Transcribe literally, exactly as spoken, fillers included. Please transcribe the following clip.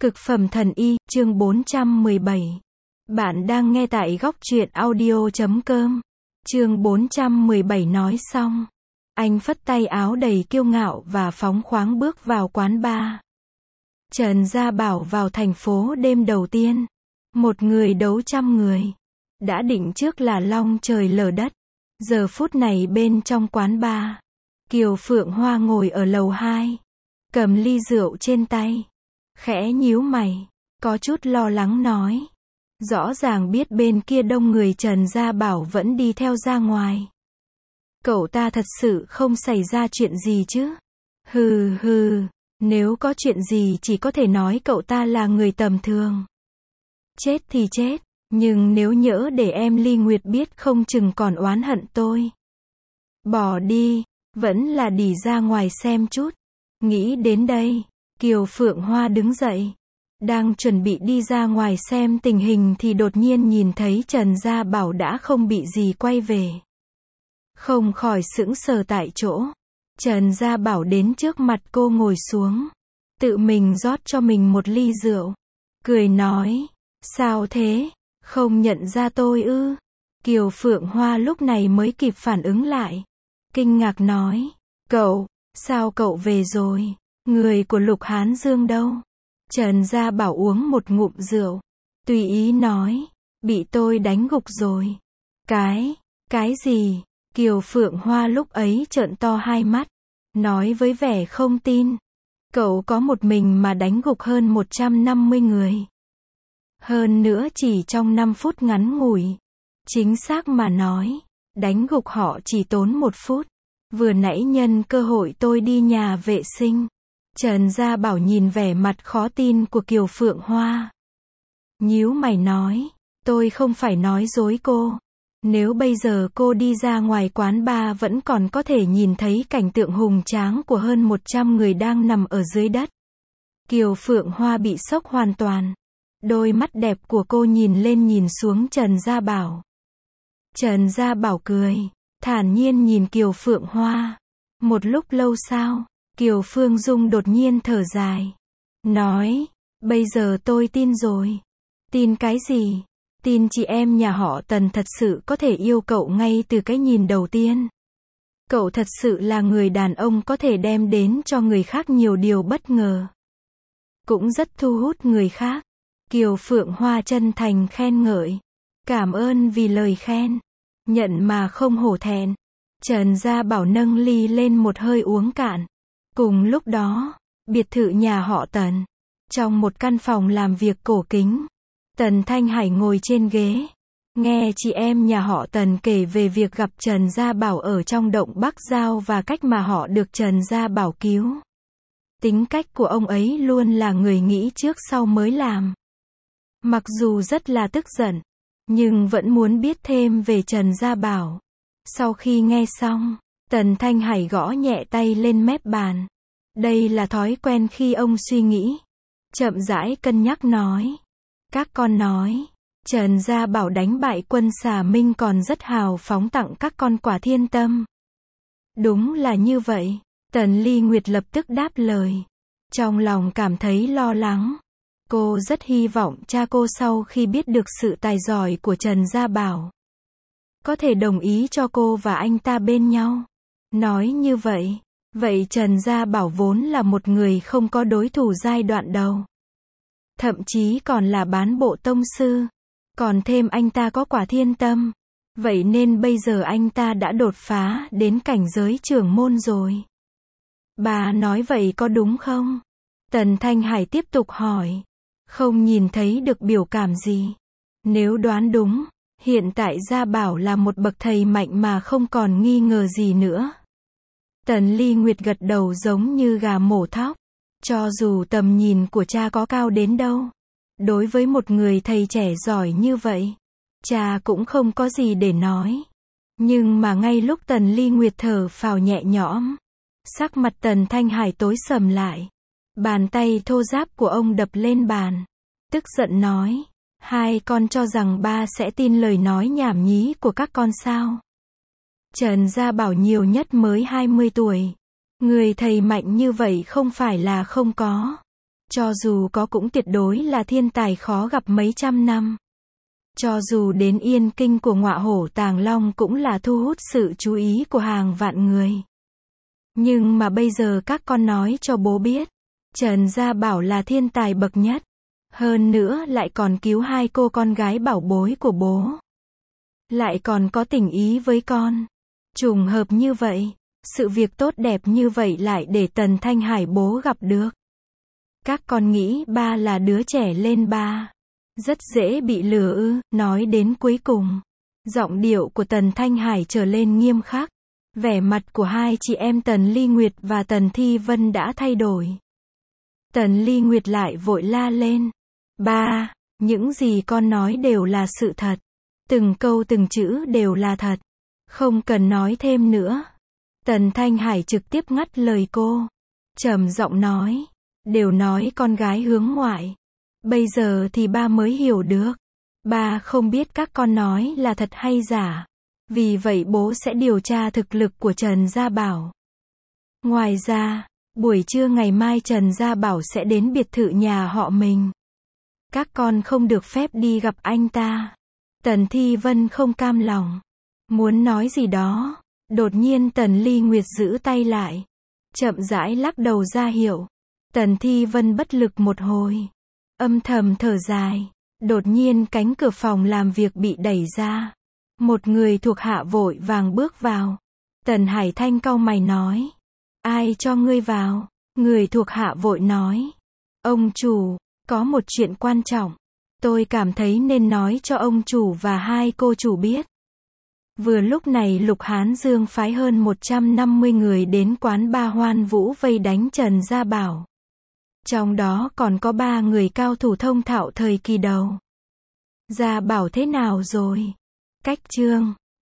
Cực phẩm thần y, chương bốn trăm mười bảy. Bạn đang nghe tại góc truyện audio chấm com. Chương bốn trăm mười bảy nói xong. Anh phất tay áo đầy kiêu ngạo và phóng khoáng bước vào quán bar. Trần Gia Bảo vào thành phố đêm đầu tiên. Một người đấu trăm người. Đã định trước là long trời lở đất. Giờ phút này bên trong quán bar, Kiều Phượng Hoa ngồi ở lầu hai, cầm ly rượu trên tay, khẽ nhíu mày, có chút lo lắng nói. Rõ ràng biết bên kia đông người, Trần Gia Bảo vẫn đi theo ra ngoài. Cậu ta thật sự không xảy ra chuyện gì chứ? Hừ hừ, nếu có chuyện gì chỉ có thể nói cậu ta là người tầm thường. Chết thì chết, nhưng nếu nhỡ để em Ly Nguyệt biết không chừng còn oán hận tôi. Bỏ đi, vẫn là đi ra ngoài xem chút. Nghĩ đến đây, Kiều Phượng Hoa đứng dậy, đang chuẩn bị đi ra ngoài xem tình hình thì đột nhiên nhìn thấy Trần Gia Bảo đã không bị gì quay về. Không khỏi sững sờ tại chỗ. Trần Gia Bảo đến trước mặt cô ngồi xuống, tự mình rót cho mình một ly rượu, cười nói, sao thế, không nhận ra tôi ư? Kiều Phượng Hoa lúc này mới kịp phản ứng lại, kinh ngạc nói, cậu, sao cậu về rồi? Người của Lục Hán Dương đâu? Trần Gia Bảo uống một ngụm rượu, tùy ý nói, bị tôi đánh gục rồi. Cái, cái gì? Kiều Phượng Hoa lúc ấy trợn to hai mắt, nói với vẻ không tin, cậu có một mình mà đánh gục hơn một trăm năm mươi người. Hơn nữa chỉ trong năm phút ngắn ngủi. Chính xác mà nói, đánh gục họ chỉ tốn một phút. Vừa nãy nhân cơ hội tôi đi nhà vệ sinh. Trần Gia Bảo nhìn vẻ mặt khó tin của Kiều Phượng Hoa, nhíu mày nói, tôi không phải nói dối cô. Nếu bây giờ cô đi ra ngoài quán bar vẫn còn có thể nhìn thấy cảnh tượng hùng tráng của hơn một trăm người đang nằm ở dưới đất. Kiều Phượng Hoa bị sốc hoàn toàn. Đôi mắt đẹp của cô nhìn lên nhìn xuống Trần Gia Bảo. Trần Gia Bảo cười, thản nhiên nhìn Kiều Phượng Hoa. Một lúc lâu sau, Kiều Phương Dung đột nhiên thở dài, nói, bây giờ tôi tin rồi. Tin cái gì? Tin chị em nhà họ Tần thật sự có thể yêu cậu ngay từ cái nhìn đầu tiên. Cậu thật sự là người đàn ông có thể đem đến cho người khác nhiều điều bất ngờ, cũng rất thu hút người khác. Kiều Phượng Hoa chân thành khen ngợi, cảm ơn vì lời khen, nhận mà không hổ thẹn. Trần Gia Bảo nâng ly lên một hơi uống cạn. Cùng lúc đó, biệt thự nhà họ Tần, trong một căn phòng làm việc cổ kính, Tần Thanh Hải ngồi trên ghế, nghe chị em nhà họ Tần kể về việc gặp Trần Gia Bảo ở trong động Bắc Giao và cách mà họ được Trần Gia Bảo cứu. Tính cách của ông ấy luôn là người nghĩ trước sau mới làm. Mặc dù rất là tức giận, nhưng vẫn muốn biết thêm về Trần Gia Bảo. Sau khi nghe xong, Tần Thanh Hải gõ nhẹ tay lên mép bàn. Đây là thói quen khi ông suy nghĩ. Chậm rãi cân nhắc nói. Các con nói, Trần Gia Bảo đánh bại quân Xà Minh còn rất hào phóng tặng các con quả thiên tâm. Đúng là như vậy. Tần Ly Nguyệt lập tức đáp lời. Trong lòng cảm thấy lo lắng. Cô rất hy vọng cha cô sau khi biết được sự tài giỏi của Trần Gia Bảo, có thể đồng ý cho cô và anh ta bên nhau. Nói như vậy, vậy Trần Gia Bảo vốn là một người không có đối thủ giai đoạn đầu. Thậm chí còn là bán bộ tông sư. Còn thêm anh ta có quả thiên tâm. Vậy nên bây giờ anh ta đã đột phá đến cảnh giới trưởng môn rồi. Bà nói vậy có đúng không? Tần Thanh Hải tiếp tục hỏi. Không nhìn thấy được biểu cảm gì. Nếu đoán đúng, hiện tại Gia Bảo là một bậc thầy mạnh mà không còn nghi ngờ gì nữa. Tần Ly Nguyệt gật đầu giống như gà mổ thóc. Cho dù tầm nhìn của cha có cao đến đâu, đối với một người thầy trẻ giỏi như vậy, cha cũng không có gì để nói. Nhưng mà ngay lúc Tần Ly Nguyệt thở phào nhẹ nhõm, sắc mặt Tần Thanh Hải tối sầm lại. Bàn tay thô ráp của ông đập lên bàn, tức giận nói, hai con cho rằng ba sẽ tin lời nói nhảm nhí của các con sao? Trần Gia Bảo nhiều nhất mới hai mươi tuổi. Người thầy mạnh như vậy không phải là không có. Cho dù có cũng tuyệt đối là thiên tài khó gặp mấy trăm năm. Cho dù đến yên kinh của Ngọa Hổ Tàng Long cũng là thu hút sự chú ý của hàng vạn người. Nhưng mà bây giờ các con nói cho bố biết, Trần Gia Bảo là thiên tài bậc nhất. Hơn nữa lại còn cứu hai cô con gái bảo bối của bố. Lại còn có tình ý với con. Trùng hợp như vậy, sự việc tốt đẹp như vậy lại để Tần Thanh Hải bố gặp được. Các con nghĩ ba là đứa trẻ lên ba. Rất dễ bị lừa ư, nói đến cuối cùng. Giọng điệu của Tần Thanh Hải trở lên nghiêm khắc. Vẻ mặt của hai chị em Tần Ly Nguyệt và Tần Thi Vân đã thay đổi. Tần Ly Nguyệt lại vội la lên. Ba, những gì con nói đều là sự thật. Từng câu từng chữ đều là thật. Không cần nói thêm nữa. Tần Thanh Hải trực tiếp ngắt lời cô. Trầm giọng nói. Đều nói con gái hướng ngoại. Bây giờ thì ba mới hiểu được. Ba không biết các con nói là thật hay giả. Vì vậy bố sẽ điều tra thực lực của Trần Gia Bảo. Ngoài ra, buổi trưa ngày mai Trần Gia Bảo sẽ đến biệt thự nhà họ mình. Các con không được phép đi gặp anh ta. Tần Thi Vân không cam lòng. Muốn nói gì đó. Đột nhiên Tần Ly Nguyệt giữ tay lại. Chậm rãi lắc đầu ra hiệu. Tần Thi Vân bất lực một hồi. Âm thầm thở dài. Đột nhiên cánh cửa phòng làm việc bị đẩy ra. Một người thuộc hạ vội vàng bước vào. Tần Hải Thanh cau mày nói. Ai cho ngươi vào? Người thuộc hạ vội nói. Ông chủ, có một chuyện quan trọng. Tôi cảm thấy nên nói cho ông chủ và hai cô chủ biết. Vừa lúc này Lục Hán Dương phái hơn một trăm năm mươi người đến quán ba Hoan Vũ vây đánh Trần Gia Bảo. Trong đó còn có ba người cao thủ thông thạo thời kỳ đầu. Gia Bảo thế nào rồi? Cách chương